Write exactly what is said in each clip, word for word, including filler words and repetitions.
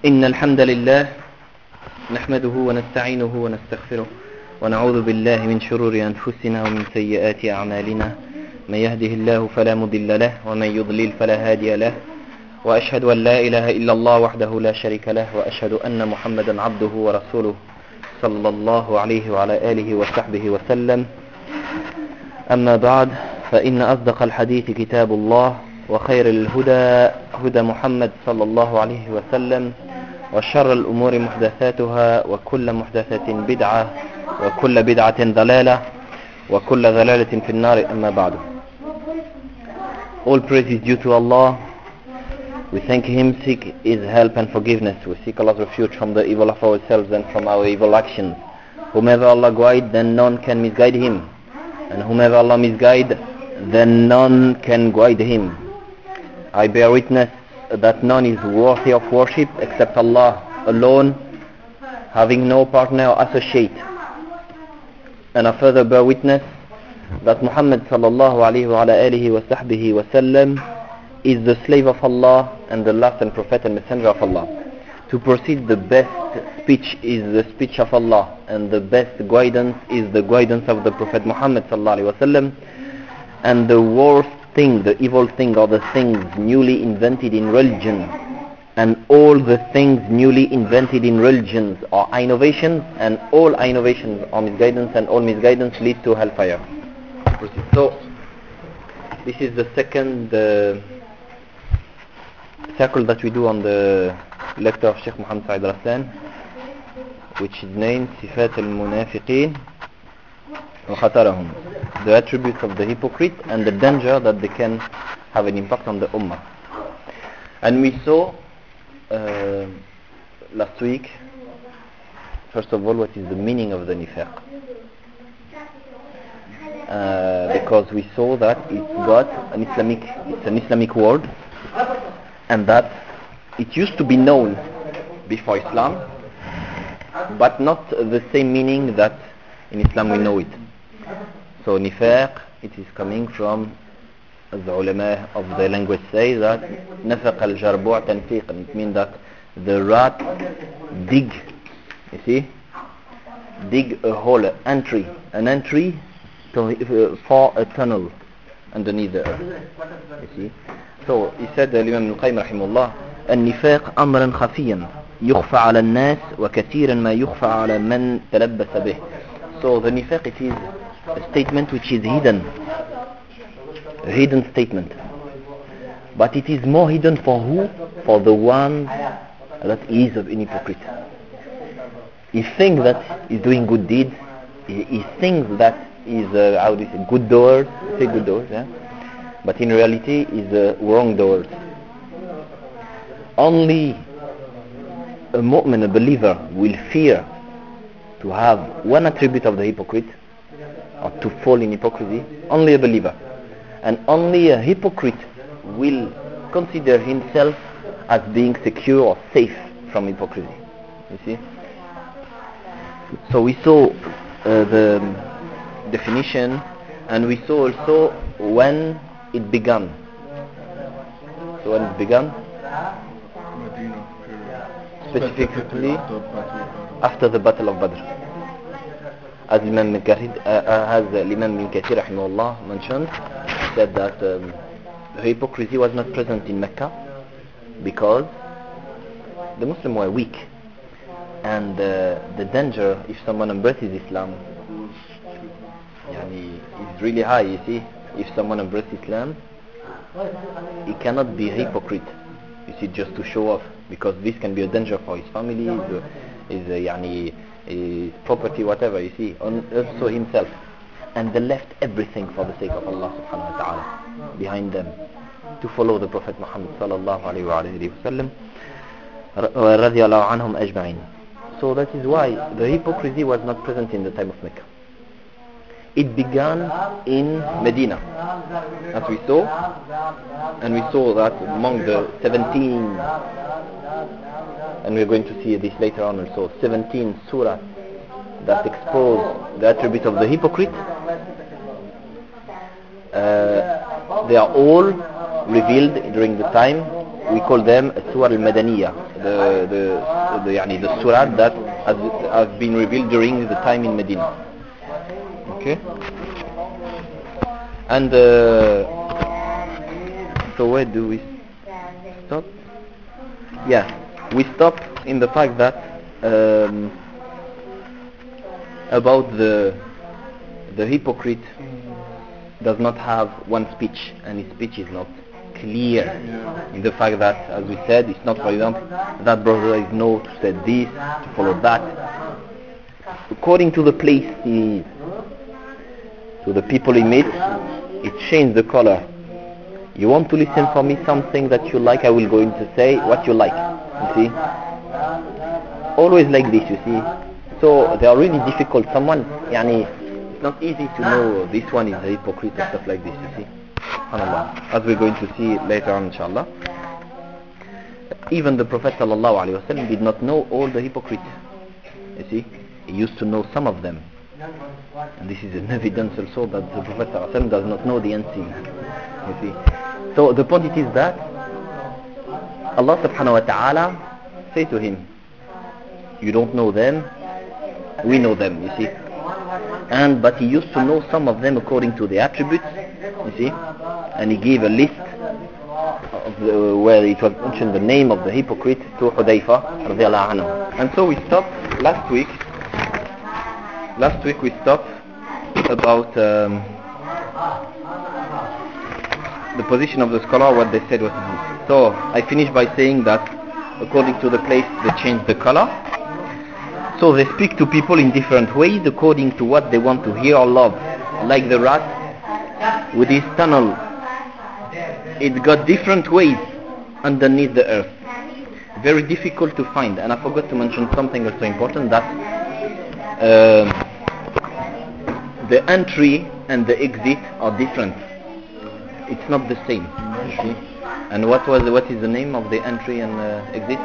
إن الحمد لله نحمده ونستعينه ونستغفره ونعوذ بالله من شرور أنفسنا ومن سيئات أعمالنا. من يهده الله فلا مضل له ومن يضلل فلا هادي له، وأشهد أن لا إله إلا الله وحده لا شريك له، وأشهد أن محمدا عبده ورسوله صلى الله عليه وعلى آله وصحبه وسلم. أما بعد، فإن أصدق الحديث كتاب الله، وخير الهدى هدى محمد صلى الله عليه وسلم، وشر الأمور محدثاتها، وكل محدثة بدعة، وكل بدعة ضلالة، وكل ضلالة في النار. أما بعد. All praise is due to Allah. We thank Him, seek His help and forgiveness. We seek Allah's refuge from the evil of ourselves and from our evil actions. Whomever Allah guide, then none can misguide him, and whomever Allah misguide, then none can guide him. I bear witness that none is worthy of worship except Allah alone, having no partner or associate. And I further bear witness that Muhammad sallallahu alayhi wa ala alihi wa sahbihi wa sallam is the slave of Allah and the last and prophet and messenger of Allah. To proceed, the best speech is the speech of Allah, and the best guidance is the guidance of the Prophet Muhammad sallallahu alayhi wa sallam. And the worst thing, the evil thing, are the things newly invented in religion, and all the things newly invented in religions are innovations, and all innovations are misguidance, and all misguidance lead to hellfire. So this is the second uh, circle that we do on the lecture of Sheikh Muhammad Said Raslan, which is named Sifat al-Munafiqeen wa Khatarahum, the attributes of the hypocrite and the danger that they can have an impact on the Ummah. And we saw uh, last week, first of all, what is the meaning of the nifaq, uh, because we saw that it's got an Islamic, it's an Islamic word, and that it used to be known before Islam, but not the same meaning that in Islam we know it. So nifaq, it is coming from the ulama of the language say that nafaq al-jarbu' tanfiqan. It means that the rat dig, you see, dig a hole, an entry, an entry to, uh, for a tunnel underneath the earth. You see. So he said, the Imam al-Qayyim rahimahullah, النفاق أمرا خفيا يخفى على الناس وكثيرا ما يخفى على من تلبس به. So the nifaq, it is a statement which is hidden, a hidden statement, but it is more hidden for who? For the one that is of an hypocrite. He thinks that he's doing good deeds, he, he thinks that he's uh, how do you say, good doers, say good doers, yeah? But in reality he's uh, wrong doers. Only a mu'min, a believer, will fear to have one attribute of the hypocrite, or to fall in hypocrisy. Only a believer. And only a hypocrite will consider himself as being secure or safe from hypocrisy. You see? So we saw uh, the definition, and we saw also when it began. So when it began, specifically after the Battle of Badr. As Imam Ibn Kathir, uh, as Imam Ibn Kathir rahimahullah mentioned, said that um, hypocrisy was not present in Mecca because the Muslims were weak, and uh, the danger if someone embraces Islam yani, is really high. You see, if someone embraces Islam, he cannot be a hypocrite, you see, just to show off, because this can be a danger for his family, his, his, uh, yani, his property, whatever, you see, and also himself. And they left everything for the sake of Allah subhanahu wa ta'ala behind them, to follow the Prophet Muhammad sallallahu alayhi wa alayhi wa sallam radiyallahu anhum ajma'in. So that is why the hypocrisy was not present in the time of Mecca. It began in Medina, as we saw, and we saw that among the seventeen, and we're going to see this later on also, seventeen surah that expose the attribute of the hypocrite, uh, they are all revealed during the time we call them Surah al-Madaniyah, the, the, the, yani the surah that has, has been revealed during the time in Medina. Okay? And uh, so where do we stop? Yeah, we stop in the fact that um, about the the hypocrite does not have one speech, and his speech is not clear. In the fact that, as we said, it's not, for example, that brother is no to say this, to follow that. According to the place he is, to the people he meets, it changes the color. You want to listen for me something that you like, I will go in to say what you like. You see? Always like this, you see. So they are really difficult. Someone, yani, it's not easy to know this one is a hypocrite and stuff like this, you see. SubhanAllah. As we're going to see later on, inshallah. Even the Prophet sallallahu alaihi wasallam did not know all the hypocrites. You see, he used to know some of them. And this is an evidence also that the Prophet sallallahu alaihi wasallam does not know the unseen. You see. So the point it is that Allah subhanahu wa ta'ala say to him, you don't know them, we know them, you see. And but he used to know some of them according to the attributes, you see. And he gave a list of the, where it was mentioned the name of the hypocrite to Hudayfa radiallahu anhu. And so we stopped last week. Last week we stopped about um, the position of the scholar, what they said was this. So I finished by saying that according to the place they change the color. So they speak to people in different ways according to what they want to hear or love. Like the rat with his tunnel, it got different ways underneath the earth. Very difficult to find. And I forgot to mention something also important, that uh, the entry and the exit are different. It's not the same. You see? And what was what is the name of the entry and uh, exit?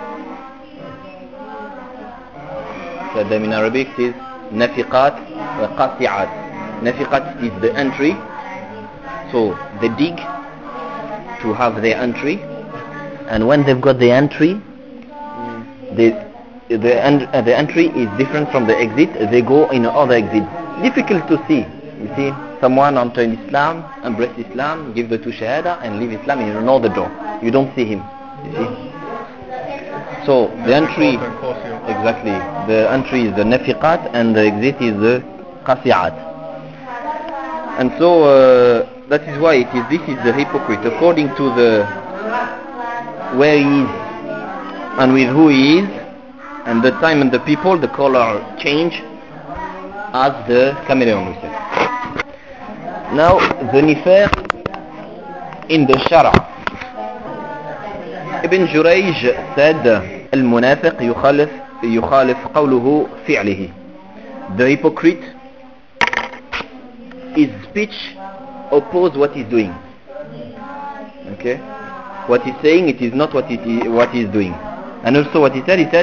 So them in Arabic is nafiqat wa qasi'at. Nafiqat is the entry, so they dig to have their entry, and when they've got the entry, the the, en- uh, the entry is different from the exit. They go in another exit. Difficult to see. You see, someone enter in Islam, embrace Islam, give the two shahada, and leave Islam in another door. You don't see him. You see. So the entry, exactly, the entry is the nafiqat and the exit is the qasi'at. And so uh, that is why it is, this is the hypocrite. According to the where he is and with who he is and the time and the people, the color change as the chameleon, we said. Now the nifaq in the Shara. Ibn Jurayj said, المنافق يخالف يخالف قوله فعله. The hypocrite, his speech oppose what he's doing. Okay, what he's saying, it is not what he what he's doing. And also what he said, he said,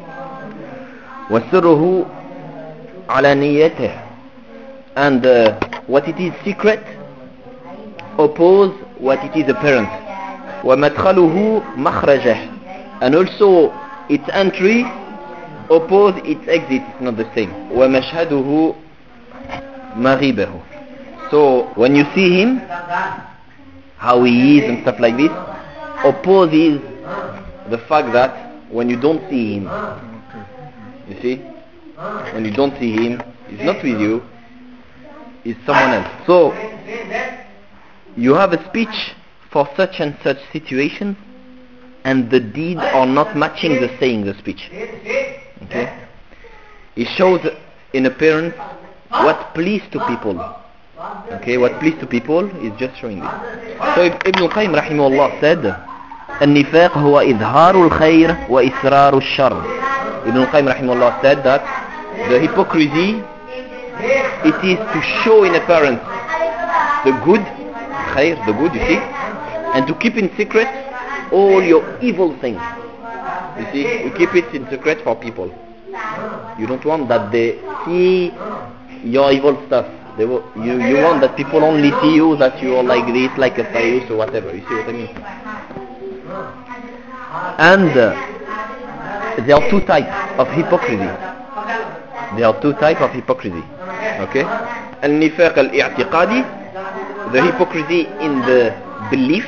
وسره على نيته. And uh, what it is secret oppose what it is apparent. ومدخله مخرجه. And also its entry oppose its exit. It's not the same. ومشهده مغيبه. So when you see him, how he is and stuff like this, opposes the fact that when you don't see him, you see, when you don't see him, he's not with you, he's someone else. So you have a speech for such and such situations, and the deed are not matching the saying, the speech. Okay? It shows in appearance what pleased to people. Okay, what pleased to people is just showing this. So Ibn al-Qayyim rahimahullah said, النفاق هو إظهار الخير وإسرار الشر. Ibn al-Qayyim rahimahullah said that the hypocrisy, it is to show in appearance the good, khair, the good, you see, and to keep in secret all your evil things. You see, you keep it in secret for people. You don't want that they see your evil stuff. They will, you, you want that people only see you, that you are like this, like a Fayus or whatever. You see what I mean? And uh, there are two types of hypocrisy. There are two types of hypocrisy. Okay? Al-nifaq al-i'tiqadi, the hypocrisy in the belief.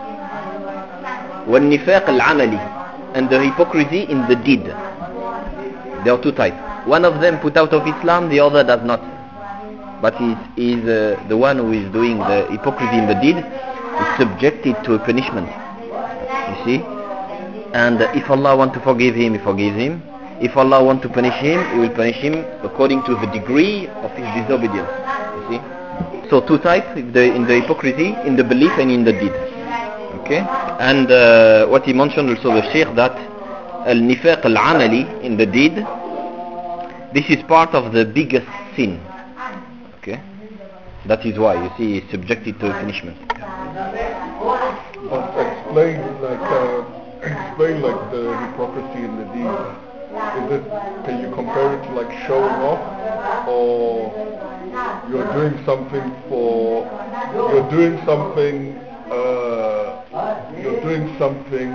Wal-nifaq al-amali, and the hypocrisy in the deed. There are two types. One of them put out of Islam, the other does not. But is is uh, the one who is doing the hypocrisy in the deed is subjected to a punishment. You see? And uh, if Allah wants to forgive him, he forgives him. If Allah wants to punish him, he will punish him according to the degree of his disobedience. You see? So two types in the, in the hypocrisy, in the belief and in the deed. Okay? And uh, what he mentioned also the Shaykh, that al-nifaq al-amali, in the deed, this is part of the biggest sin. Okay? That is why, you see, he's subjected to punishment. But explain like uh, explain like the hypocrisy in the deed. Is it, can you compare it to like showing off, or you're doing something for you're doing something uh, you're doing something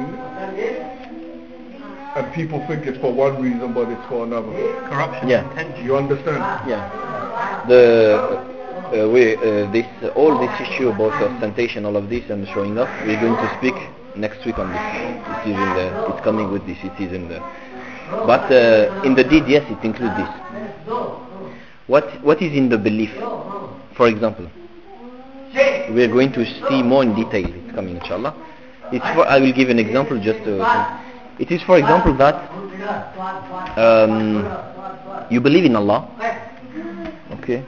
and people think it's for one reason but it's for another? Corruption. Yeah. You understand? Yeah. The uh, we uh, this uh, all this issue about ostentation, all of this and showing off, we're going to speak next week on this. It is in the, it's coming with this. It is in the. But uh, in the deed, yes, it includes this. What what is in the belief? For example, we are going to see more in detail. It's coming, inshallah. It's for, I will give an example just to. It is, for example, that um, you believe in Allah, okay,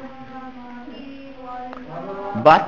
but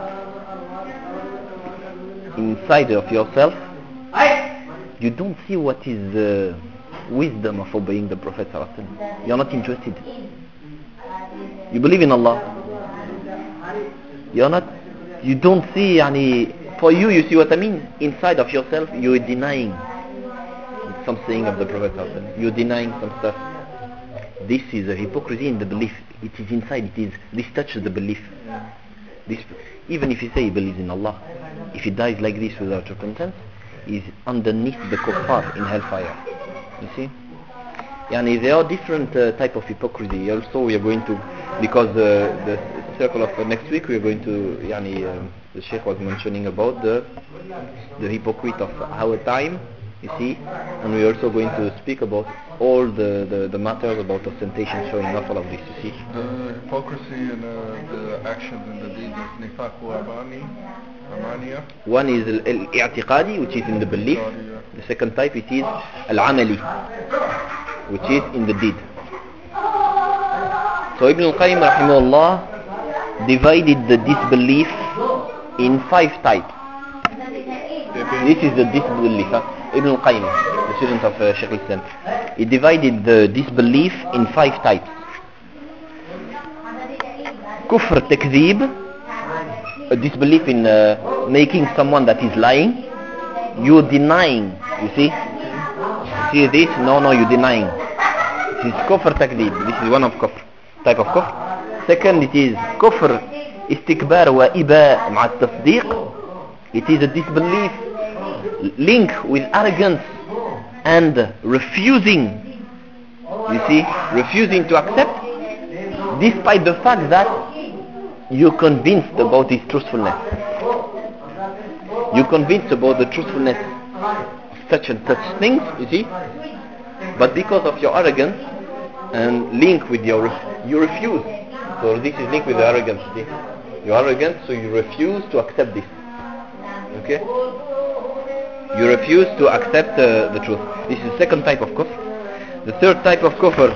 inside of yourself, you don't see what is the wisdom of obeying the Prophet ﷺ. You are not interested. You believe in Allah. You are not. You don't see. Yani, for you, you see what I mean. Inside of yourself, you are denying something of the Prophet ﷺ. You are denying some stuff. This is a hypocrisy in the belief. It is inside. It is. This touches the belief. This, even if you say he believes in Allah, if he dies like this without repentance, he is underneath the kuffar in hellfire. You see? Yani, there are different uh, type of hypocrisy. Also, we are going to, because uh, the circle of uh, next week, we are going to, yani, um, the Sheikh was mentioning about the the hypocrite of our time, you see, and we are also going to speak about all the, the, the matters about ostentation, showing off, all of this, you see. The hypocrisy and uh, the actions in the deed is nifaq wa amani, amaniya. One is al-i'tiqadi, which is in the belief. The second type, it is al-amali, which is in the deed. So Ibn al-Qayyim rahimahullah divided the disbelief in five types. This is the disbelief. Huh? Ibn al-Qayyim, the student of uh, Shaykh al-Islam, he divided the disbelief in five types. Kufr takdhib, a disbelief in uh, making someone that is lying. You're denying, you see? You see this? No, no, you're denying. This is kufr takdhib. This is one of kufr, type of kufr. Second, it is kufr istikbar wa iba ma'a tasdiq. It is a disbelief link with arrogance and refusing, you see, refusing to accept, despite the fact that you're convinced about his truthfulness. You're convinced about the truthfulness of such and such things, you see, but because of your arrogance and link with your, you refuse. So this is linked with the arrogance, you see. You're arrogant, so you refuse to accept this. Okay? You refuse to accept uh, the truth. This is the second type of kufr. The third type of kufr,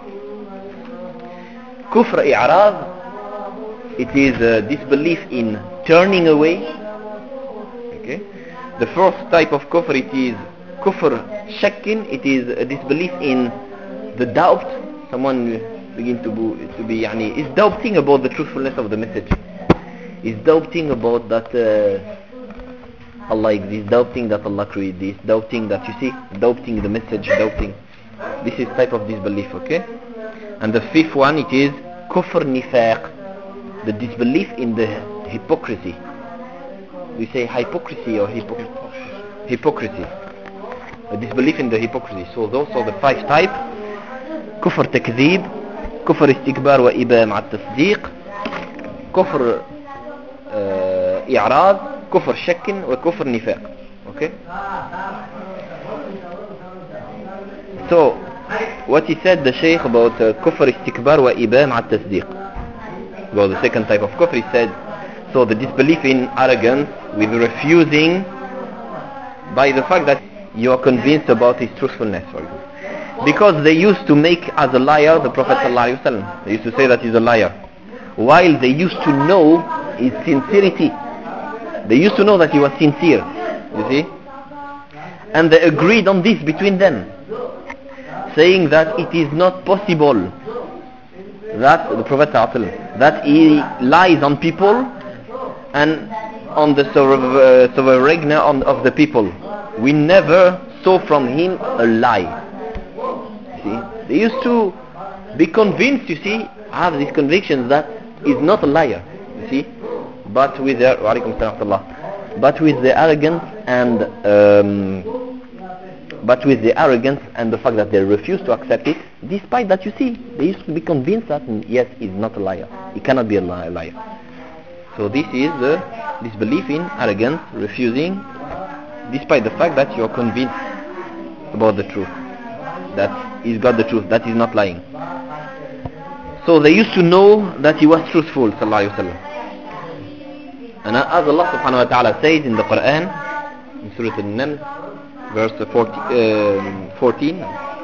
kufr i'rad. It is a disbelief in turning away. Okay? The fourth type of kufr, it is kufr shakkin. It is a disbelief in the doubt. Someone begin to be, to be yani, is doubting about the truthfulness of the message. Is doubting about that uh, Allah exists, doubting that Allah created this, doubting that, you see, doubting the message, doubting. This is type of disbelief, okay? And the fifth one, it is kufr nifaq, the disbelief in the hypocrisy. We say hypocrisy or hypo- hypocrisy. a disbelief in the hypocrisy. So those are the five types: كفر تكذيب, كفر استكبار وإباء مع التصديق, كفر uh, إعراض, كفر شك, وكفر نفاق. Okay. So what he said, the Shaykh, about uh, كفر استكبار وإباء مع التصديق, about the second type of kufr, he said, so the disbelief in arrogance with refusing by the fact that you are convinced about his truthfulness, for example. Because they used to make as a liar the Prophet ﷺ. They used to say that he's a liar, while they used to know his sincerity. They used to know that he was sincere, you see. And they agreed on this between them, saying that it is not possible that the Prophet ﷺ, that he lies on people and on the sovereign of the people. We never saw from him a lie. See, they used to be convinced, you see, have these convictions that he's not a liar, you see, but with their but with the arrogance and um, but with the arrogance and the fact that they refuse to accept it, despite that, you see, they used to be convinced that yes, he's not a liar, he cannot be a liar. So this is the disbelief in arrogance, refusing, despite the fact that you are convinced about the truth, that he's got the truth, that he's not lying. So they used to know that he was truthful, sallallahu alaihi wasallam. And as Allah subhanahu wa ta'ala says in the Quran, in Surah An-Naml, verse fourteen,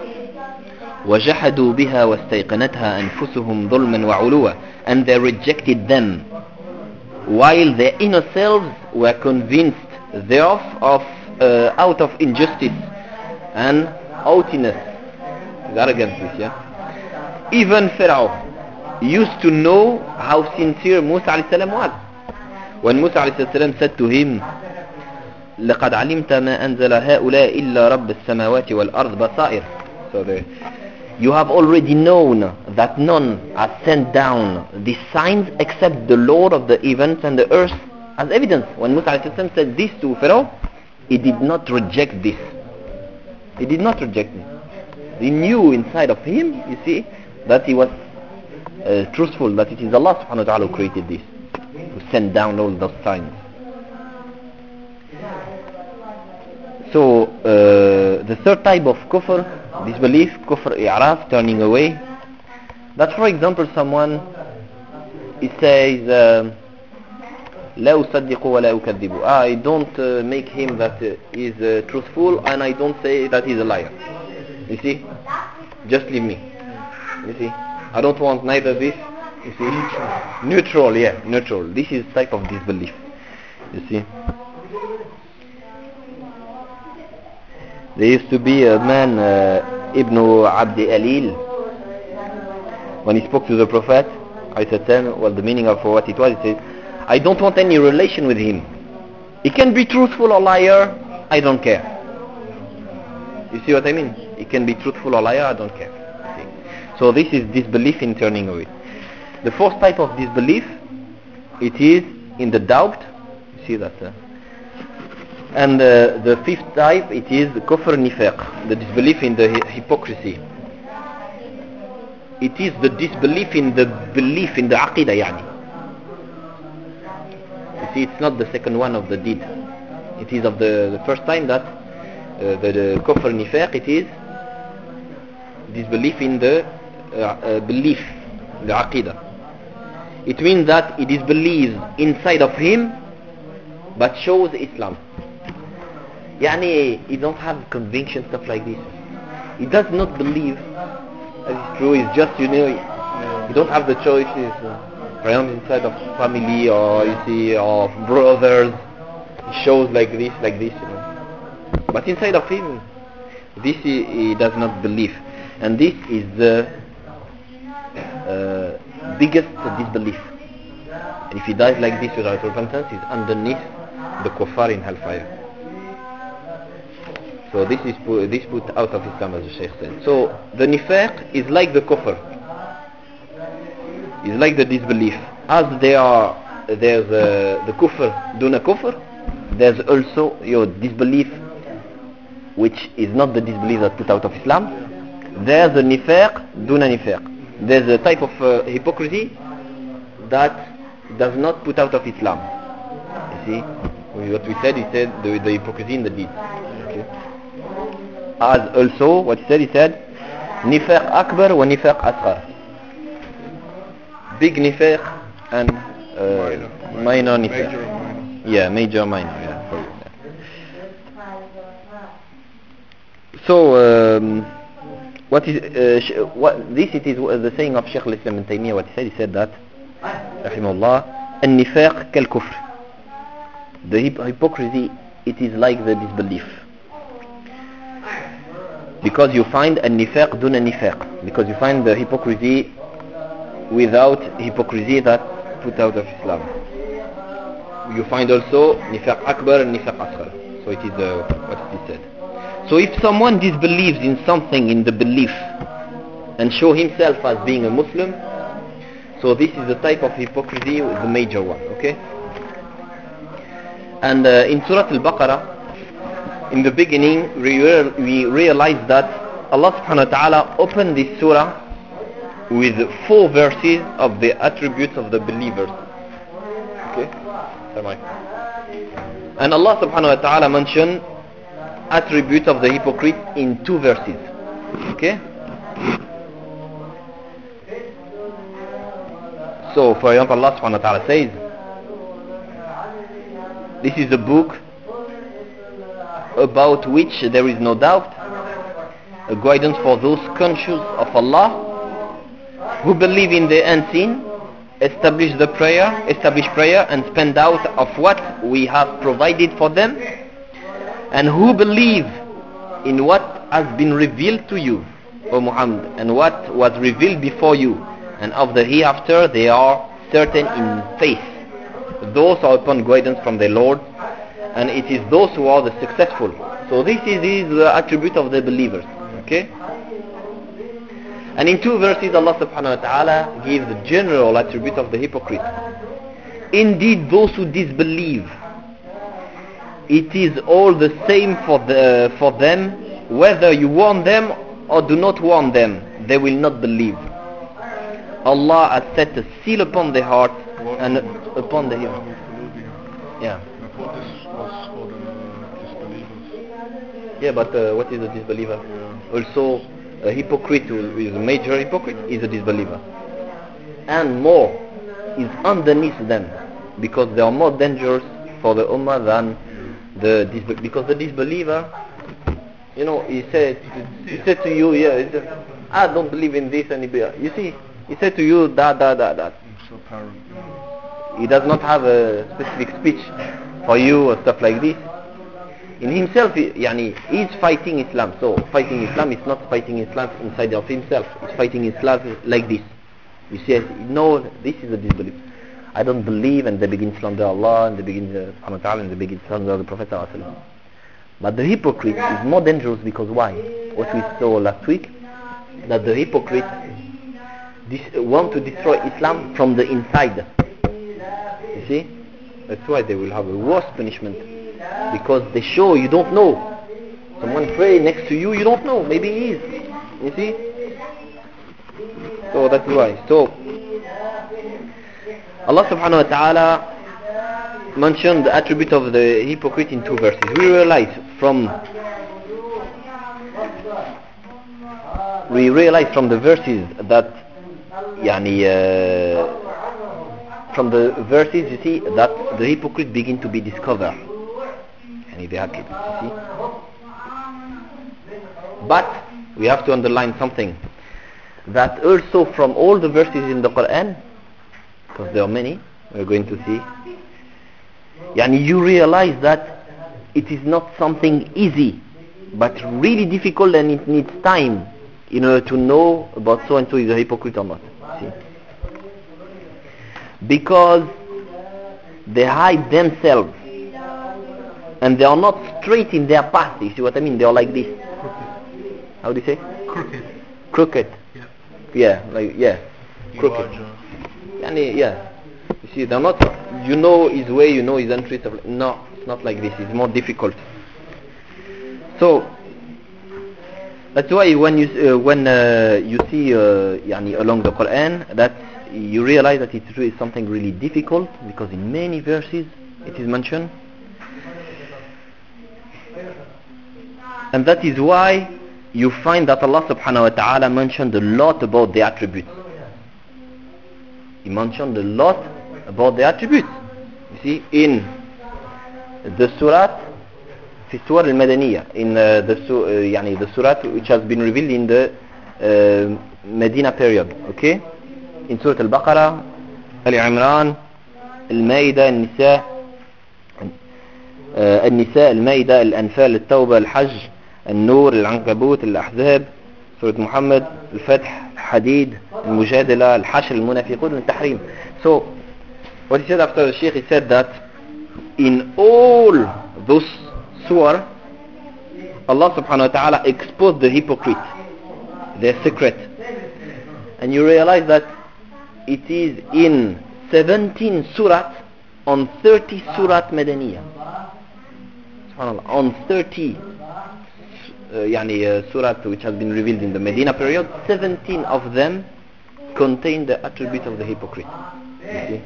وَجَحَدُوا بِهَا وَاسْتَيْقَنَتْهَا أَنفُسُهُمْ ظُلْمًا وَعُلُوًا, and they rejected them while their inner selves were convinced thereof, of uh, out of injustice and haughtiness, arrogance, yeah. Even Pharaoh used to know how sincere Musa alayhi salam was. When Musa alayhi salam said to him, لَقَدْ عَلِمْتَ مَا أَنزَلَ هَؤُلَاءِ إِلَّا رَبِّ السَّمَاوَاتِ وَالْأَرْضِ بَصَائِرَ. So the, you have already known that none has sent down these signs except the Lord of the heavens and the earth as evidence. When Musa alayhi salam said this to Pharaoh, he did not reject this. He did not reject it. He knew inside of him, you see, that he was uh, truthful, that it is Allah subhanahu wa ta'ala who created this, who sent down all those signs. So uh, the third type of kufr, disbelief, kufr i'raf, turning away. That, for example, someone, he says, uh, لا أصدق ولا أكذب. I don't uh, make him that uh, is uh, truthful, and I don't say that he's a liar. You see, just leave me. You see, I don't want neither this. You see, neutral. Neutral, yeah, neutral. This is type of disbelief. You see, there used to be a man, uh, Ibn Abd Alil, when he spoke to the Prophet, I said to him, well, the meaning of what it was, he said, I don't want any relation with him. He can be truthful or liar, I don't care. You see what I mean? He can be truthful or liar, I don't care. See? So this is disbelief in turning away. The fourth type of disbelief, it is in the doubt. You see that? Uh, and uh, the fifth type, it is the kufr nifaq, the disbelief in the hi- hypocrisy. It is the disbelief in the belief in the aqidah, yani. You see, it's not the second one of the deed. It is of the, the first time that uh, the, the kufr nifaq, it is disbelief in the uh, uh, belief, the aqidah. It means that he disbelieves inside of him, but shows Islam. Yani, he don't have conviction, stuff like this. He does not believe that it's true. It's just, you know, he don't have the choices uh, around inside of family, or you see, of brothers. He shows like this, like this, you know. But inside of him, this he, he does not believe, and this is the uh, biggest disbelief. And if he dies like this without repentance, he's underneath the kuffar in hellfire. So this is put, this put out of Islam, as the Shaykh said. So the nifaq is like the kufr, is like the disbelief. As there are, there's uh, the kufr duna kufr, there's also your disbelief which is not the disbelief that put out of Islam. There's a nifaq, duna nifaq. There's a type of uh, hypocrisy that does not put out of Islam. You see, what we said, he said the, the hypocrisy in the deed. Okay. As also, what he said, he said, nifaq akbar wa nifaq asghar. Big nifaq and uh, minor, minor nifaq. Major minor. Yeah, major, minor. Yeah, for you. So, um, what is uh, sh- what this? It is the saying of Shaykh al-Islam ibn Taymiyyah. What he said, he said that, rahimahullah, an-nifaq kal-kufr. The hip- hypocrisy, it is like the disbelief. Because you find an-nifaq duna nifaq. Because you find the hypocrisy without hypocrisy that put out of Islam. You find also nifaq akbar and nifaq asghar. So it is uh, what it is said. So if someone disbelieves in something in the belief and show himself as being a Muslim, so this is the type of hypocrisy, the major one, okay? And uh, in Surah Al-Baqarah, in the beginning, we, re- we realized that Allah subhanahu wa ta'ala opened this surah with four verses of the attributes of the believers. Okay? And Allah subhanahu wa ta'ala mentioned attributes of the hypocrite in two verses. Okay? So, for example, Allah subhanahu wa ta'ala says, this is a book about which there is no doubt, a guidance for those conscious of Allah, who believe in the unseen, establish the prayer, establish prayer and spend out of what we have provided for them, and who believe in what has been revealed to you, O Muhammad, and what was revealed before you, and of the hereafter they are certain in faith. Those are upon guidance from their Lord, and it is those who are the successful. So this is, this is the attribute of the believers. Okay? And in two verses Allah subhanahu wa ta'ala gives the general attribute of the hypocrite. Indeed, those who disbelieve, it is all the same for the for them, whether you warn them or do not warn them, they will not believe. Allah has set a seal upon their heart and upon the ear. Yeah. I thought this was for the disbelievers. Yeah, but uh, what is a disbeliever? Yeah. Also, a hypocrite who is a major hypocrite is a disbeliever. And more is underneath them, because they are more dangerous for the ummah than the disbeliever. Because the disbeliever, you know, he said, he said to you, yeah, he said, I don't believe in this and you see, he said to you that, that, that, that. It's apparent. He does not have a specific speech for you or stuff like this. In himself, he, yani, he is fighting Islam. So fighting Islam is not fighting Islam inside of himself. It's fighting Islam like this. You see, no, this is a disbelief. I don't believe, and they begin to slander Allah, and they begin to subhanahu wa ta'ala, and they begin to slander the Prophet sallallahu alaihi wasallam. But the hypocrite is more dangerous because why? What we saw last week, that the hypocrite dis- want to destroy Islam from the inside. You see? That's why they will have a worse punishment. Because they show you don't know. Someone pray next to you, you don't know. Maybe he is. You see? So that's why. So Allah subhanahu wa ta'ala mentioned the attribute of the hypocrite in two verses. We realize from we realize from the verses that yani, uh, from the verses you see that the hypocrite begin to be discovered. Yani they are capable, you see. But we have to underline something, that also from all the verses in the Quran, because there are many, we're going to see, yani you realize that it is not something easy, but really difficult, and it needs time in order to know about so and so is a hypocrite or not. See? Because they hide themselves and they are not straight in their path. You see what I mean? They are like this. How do you say? Crooked. Crooked. Yeah. Yeah, like yeah. Crooked. Yani, yeah. You see, they're not. You know his way. You know his entry. No, it's not like this. It's more difficult. So That's why when you uh, when uh, you see uh, يعني along the Quran that you realize that it's really something really difficult, because in many verses it is mentioned, and that is why you find that Allah subhanahu wa ta'ala mentioned a lot about the attributes. He mentioned a lot about the attributes. You see, in the surah, في السور المدنية, in uh, the su- uh, يعني the surah which has been revealed in the uh, Medina period, okay? In Surah Al-Baqarah, Al-Imran, Al-Ma'idah, Al-Nisa, uh, Al-Nisa, Al-Ma'idah, Al-Anfal, Al-Tawbah, Al-Hajj, Al-Nur, Al-Ankabut, Al-Ahzab, Surah Muhammad, Al-Fath, Al-Hadid, Al-Mujadila, Al-Hashr, Al-Munafiqun, Al-Tahrim. So, what he said after the Sheikh, he said that in all those surah, Allah subhanahu wa ta'ala exposed the hypocrite, their secret. And you realize that it is in seventeen surat on thirty surat Madaniyah. Subhanallah, on thirty uh, yani, uh, surat which has been revealed in the Medina period, seventeen of them contain the attribute of the hypocrite. You see?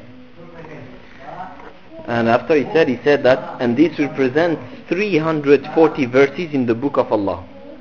And after he said, he said that, and this represents three hundred forty verses in the book of Allah,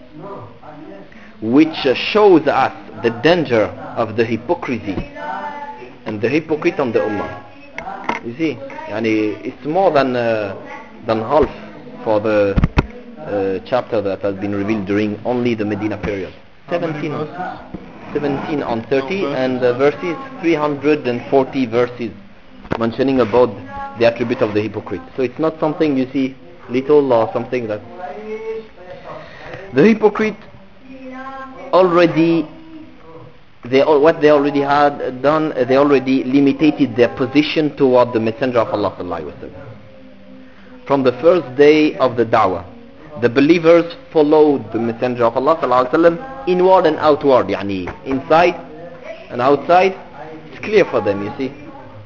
which uh, shows us the danger of the hypocrisy and the hypocrite on the Ummah. You see, yani, it's more than uh, than half for the uh, chapter that has been revealed during only the Medina period. seventeen, seventeen on thirty, and uh, verses three hundred forty verses mentioning about the attribute of the hypocrite. So it's not something you see little or something that the hypocrite already they what they already had done, they already limited their position toward the Messenger of Allah sallallahu alaihi wasallam. From the first day of the da'wah, the believers followed the Messenger of Allah sallallahu alaihi wasallam inward and outward, yani inside and outside. It's clear for them, you see.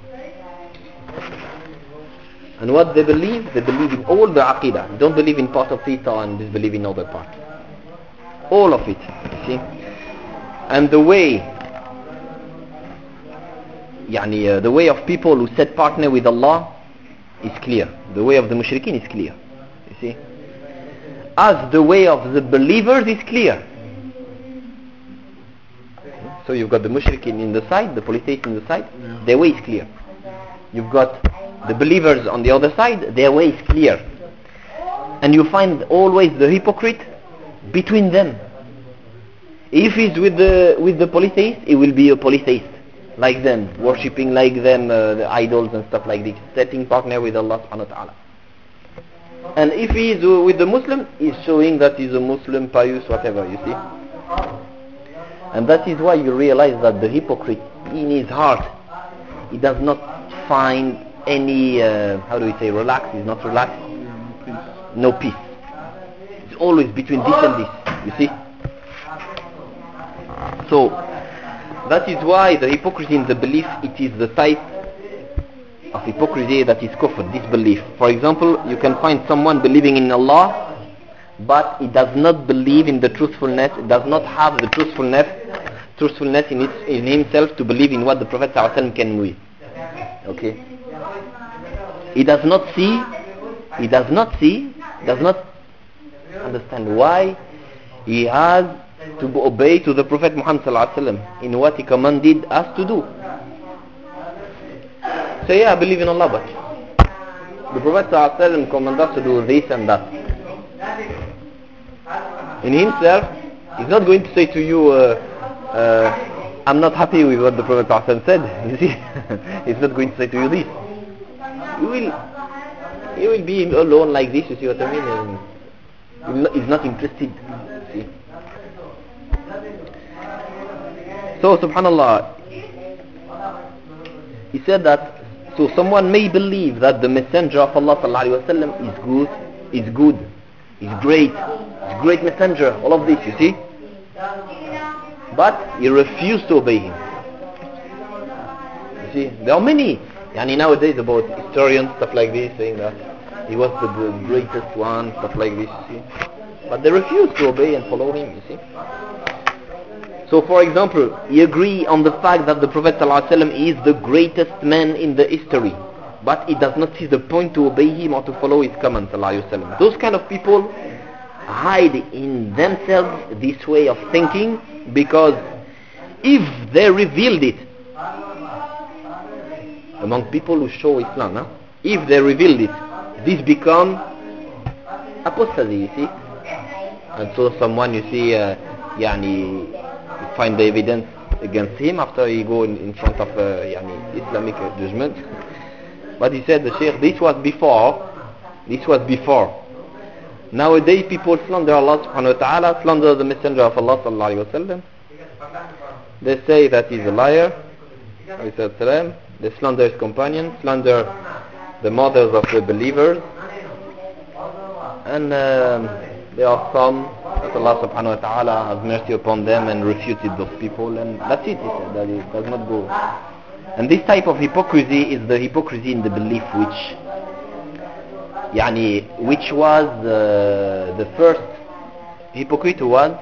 And what they believe, they believe in all the aqidah. They don't believe in part of it and disbelieve in other part. All of it, you see. And the way, yani, uh, the way of people who set partner with Allah is clear. The way of the mushrikeen is clear, you see. As the way of the believers is clear. So you've got the mushrikeen in the side, the polytheists in the side, their way is clear. You've got the believers on the other side, their way is clear. And you find always the hypocrite between them. If he's with the with the polytheist, he will be a polytheist, like them, worshipping like them, uh, the idols and stuff like this, setting partner with Allah subhanahu wa ta'ala. And if he is uh, with the Muslim, he's showing that he's a Muslim, pious, whatever, you see. And that is why you realize that the hypocrite, in his heart, he does not find any, uh, how do we say, relax, he's not relaxed, no peace. It's always between this and this, you see. So, that is why the hypocrisy in the belief, it is the type of hypocrisy that is kufr, disbelief. For example, you can find someone believing in Allah, but he does not believe in the truthfulness, does not have the truthfulness, truthfulness in, it, in himself to believe in what the Prophet ﷺ can do. Okay? He does not see, he does not see, does not understand why he has to obey to the Prophet Muhammad sallallahu alaihi wasallam in what he commanded us to do. Say, yeah, I believe in Allah, but the Prophet sallallahu alaihi wasallam commanded us to do this and that. In himself, he's not going to say to you, uh, uh, I'm not happy with what the Prophet sallallahu alaihi wasallam said. You see, he's not going to say to you this. You will, you will be alone like this. You see what I mean? And he's not interested. See. So, subhanallah, he said that, so someone may believe that the Messenger of Allah sallallahu alaihi wasallam is good, is good, is great, is great messenger, all of this, you see. But he refused to obey him. You see, there are many, yani nowadays about historians, stuff like this, saying that he was the, the greatest one, stuff like this, you see. but they refuse to obey and follow him, you see. So for example, he agree on the fact that the Prophet ﷺ is the greatest man in the history, but he does not see the point to obey him or to follow his commands, ﷺ. Those kind of people hide in themselves this way of thinking, because if they revealed it among people who show Islam, huh? if they revealed it, this become apostasy, you see. And so someone, you see, uh, yani, find the evidence against him after he go in, in front of uh, yani, Islamic uh, judgment. But he said, the Shaykh, this was before, this was before. Nowadays people slander Allah subhanahu wa ta'ala, slander the Messenger of Allah sallallahu alayhi wa sallam. They say that he's a liar, they slander his companions, slander the mothers of the believers, and um, there are some that Allah subhanahu wa ta'ala has mercy upon them and refuted those people, and that's it, he said, that it does not go. And this type of hypocrisy is the hypocrisy in the belief which yani, which was uh, the first hypocrite who was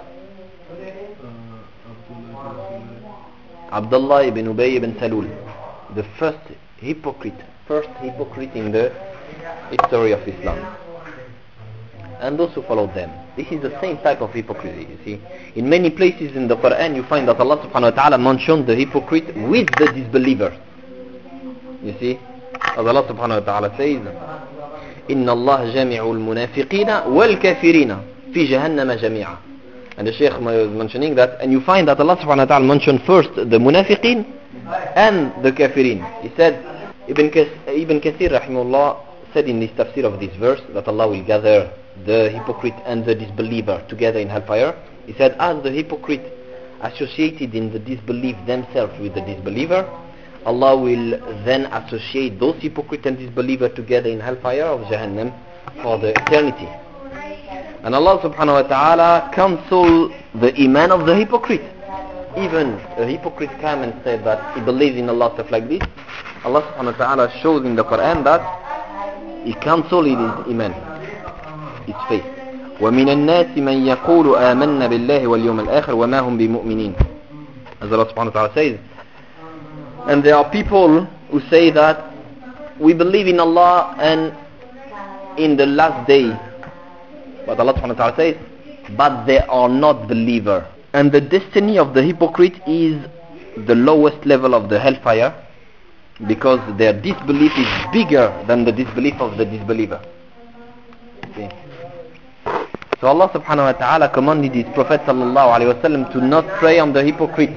Abdullah ibn Ubay ibn Salul, the first hypocrite, first hypocrite in the history of Islam, and those who followed them. This is the same type of hypocrisy, you see. In many places in the Quran you find that Allah subhanahu wa ta'ala mentioned the hypocrite with the disbelievers, you see. As Allah subhanahu wa ta'ala says, إن الله جامع المنافقين والكافرين في جهنم جميعا. And the Shaykh was mentioning that, and you find that Allah subhanahu wa ta'ala mentioned first the munafiqin and the kafirin. He said, Ibn, Kas- Ibn Kathir rahimahullah said in his tafsir of this verse that Allah will gather the hypocrite and the disbeliever together in hellfire. He said, as the hypocrite associated in the disbelief themselves with the disbeliever, Allah will then associate those hypocrite and disbeliever together in hellfire of Jahannam for the eternity. And Allah subhanahu wa ta'ala cancel the iman of the hypocrite. Even a hypocrite come and say that he believes in Allah, stuff like this, Allah subhanahu wa ta'ala shows in the Quran that he cancel his iman, his faith. وَمِنَ النَّاسِ مَنْ يَقُولُ آمَنَّا بِاللَّهِ وَالْيَوْمِ الْآخِرِ وَمَا هُمْ بِمُؤْمِنِينَ. As Allah subhanahu wa ta'ala says. And there are people who say that we believe in Allah and in the last day. But Allah subhanahu wa ta'ala says, but they are not believer. And the destiny of the hypocrite is the lowest level of the hellfire, because their disbelief is bigger than the disbelief of the disbeliever. Okay. So Allah subhanahu wa ta'ala commanded his Prophet sallallahu alayhi wa sallam to not prey on the hypocrite.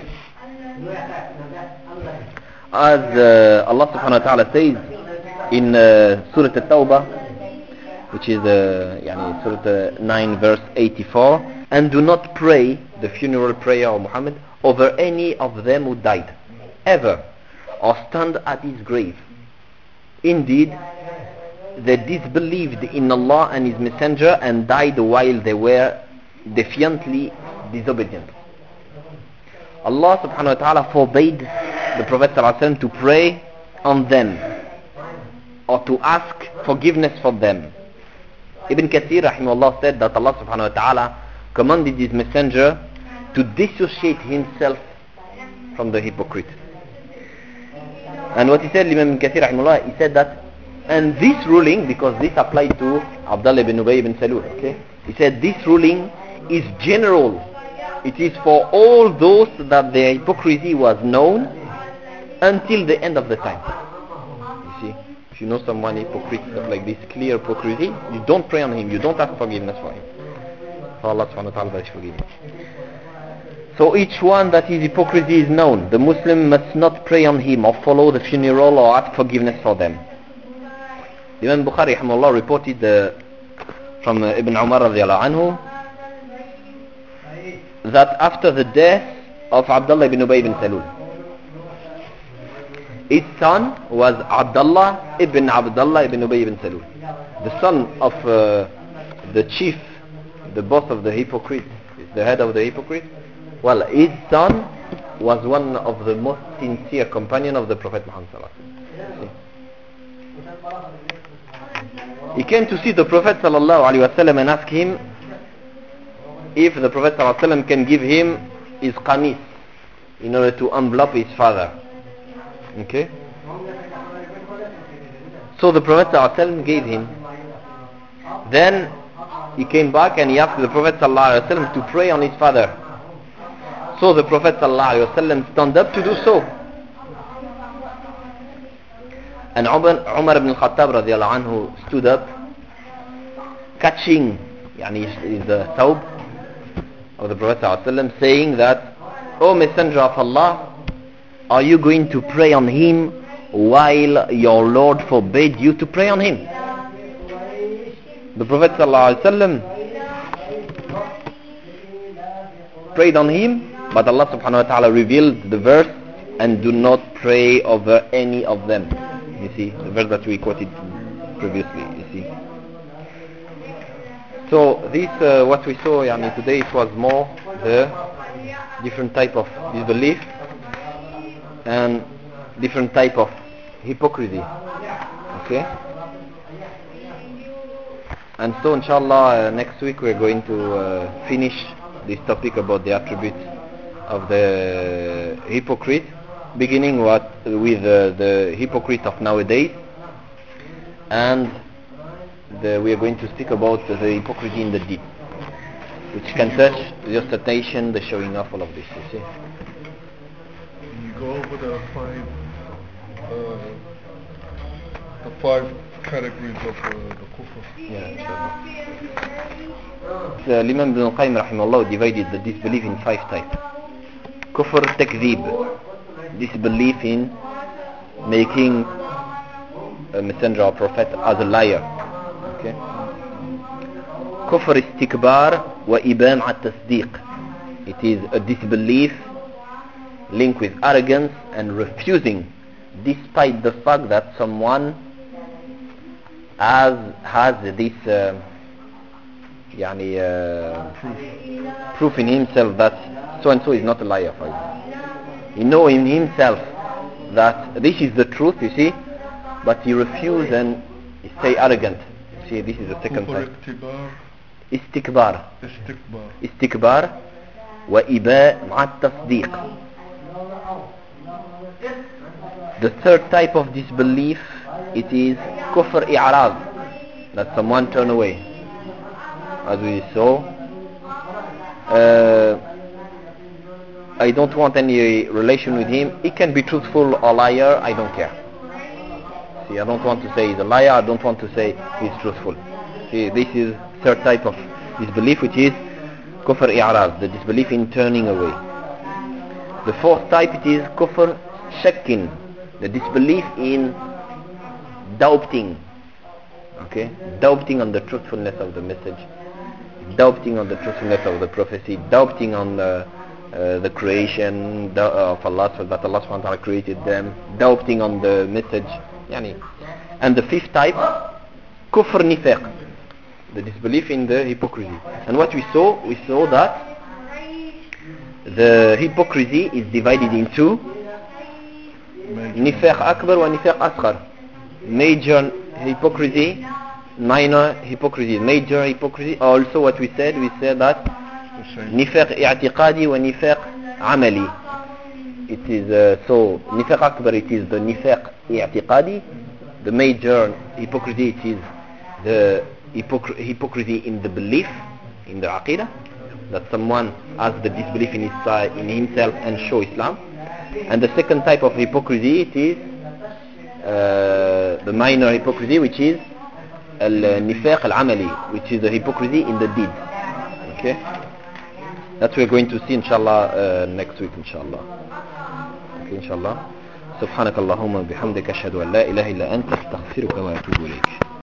As uh, Allah subhanahu wa ta'ala says in uh, Surah At-Tawbah, which is uh, yani, Surah nine verse eighty-four, and do not pray the funeral prayer of Muhammad over any of them who died ever, or stand at his grave. Indeed, they disbelieved in Allah and his messenger and died while they were defiantly disobedient. Allah subhanahu wa ta'ala forbade the Prophet sallallahu alaihi wasallam to pray on them or to ask forgiveness for them. Ibn Kathir rahimahullah said that Allah subhanahu wa ta'ala commanded his messenger to dissociate himself from the hypocrite. And what he said, Ibn Kathir rahimahullah, he said that, and this ruling, because this applied to Abdullah ibn Ubay ibn Salul, okay? He said this ruling is general. It is for all those that their hypocrisy was known until the end of the time. You see, if you know someone hypocrite, stuff like this, clear hypocrisy, you don't pray on him, you don't ask forgiveness for him. For Allah subhanahu wa ta'ala is forgiving. So each one that his hypocrisy is known, the Muslim must not pray on him or follow the funeral or ask forgiveness for them. Imam Bukhari rahimahullah reported uh, from uh, Ibn Umar radiallahu anhu that after the death of Abdullah ibn Ubay ibn Salul, his son was Abdullah ibn Abdullah ibn Ubay ibn Salul, the son of uh, the chief, the boss of the hypocrite, the head of the hypocrite. Well, his son was one of the most sincere companion of the Prophet Muhammad sallallahu alaihi wasallam. He came to see the Prophet sallallahu alaihi wasallam and asked him, if the Prophet ﷺ can give him his qamis in order to envelop his father. Okay? So the Prophet ﷺ gave him. Then he came back and he asked the Prophet ﷺ to pray on his father. So the Prophet ﷺ stand up to do so. And Umar, Umar ibn al-Khattab radiallahu anhu stood up, catching yani, the thawb of the Prophet ﷺ, saying that, O Messenger of Allah, are you going to pray on him while your Lord forbade you to pray on him? The Prophet ﷺ prayed on him, but Allah subhanahu wa ta'ala revealed the verse, and do not pray over any of them. You see, the verse that we quoted previously, you see. So this, uh, what we saw yani, today, it was more the different type of disbelief and different type of hypocrisy. Okay? And so inshallah uh, next week we're going to uh, finish this topic about the attributes of the hypocrite, beginning what with uh, the hypocrite of nowadays, and the, we are going to speak about the hypocrisy in the deed, which can touch the ostentation, the showing off, all of this, you see. You go over the five uh, the five categories of uh, the kufr. Yeah, inshallah. The Imam Ibn al-Qayyim rahimahullah divided the disbelief in five types. Kufr takdhib, disbelief in making a messenger or prophet as a liar. Okay. Kufr istikbar wa ibam at-tasdiq. It is a disbelief linked with arrogance and refusing, despite the fact that someone has has this uh, yani, uh, proof. proof in himself that so and so is not a liar, for example. He knows in himself that this is the truth, you see, but he refuses and he stay arrogant. You see, this is the second type. Istikbar. Istikbar. Istikbar wa iba ma'at tasdiq. The third type of disbelief, it is kufr i'rad, that someone turn away, as we saw. Uh, I don't want any relation with him. He can be truthful or liar, I don't care. See, I don't want to say he's a liar, I don't want to say he's truthful. See, this is third type of disbelief, which is kufr i'rad, the disbelief in turning away. The fourth type, it is kufr shakkin, the disbelief in doubting. Okay, doubting on the truthfulness of the message, doubting on the truthfulness of the prophecy, doubting on the Uh, the creation of Allah, so that Allah subhanahu wa ta'ala created them, doubting on the message, yani. And the fifth type, kufr nifaq, the disbelief in the hypocrisy. And what we saw, we saw that the hypocrisy is divided into nifaq akbar wa nifaq asghar. Major hypocrisy, minor hypocrisy. Major hypocrisy, also what we said, we said that nifaq i'tiqadi wa nifaq amali. It is uh, so nifaq akbar, it is the nifaq i'tiqadi. The major hypocrisy, it is the hypocr- hypocrisy in the belief, in the aqidah, that someone has the disbelief in his side, in himself, and show Islam. And the second type of hypocrisy, it is uh, the minor hypocrisy, which is al-nifaq al-amali, which is the hypocrisy in the deed. Okay. That we're going to see inshallah uh, next week inshallah. Okay, inshallah. سبحانك اللهم وبحمدك أشهد أن لا إله إلا أنت أستغفرك وأتوب إليك.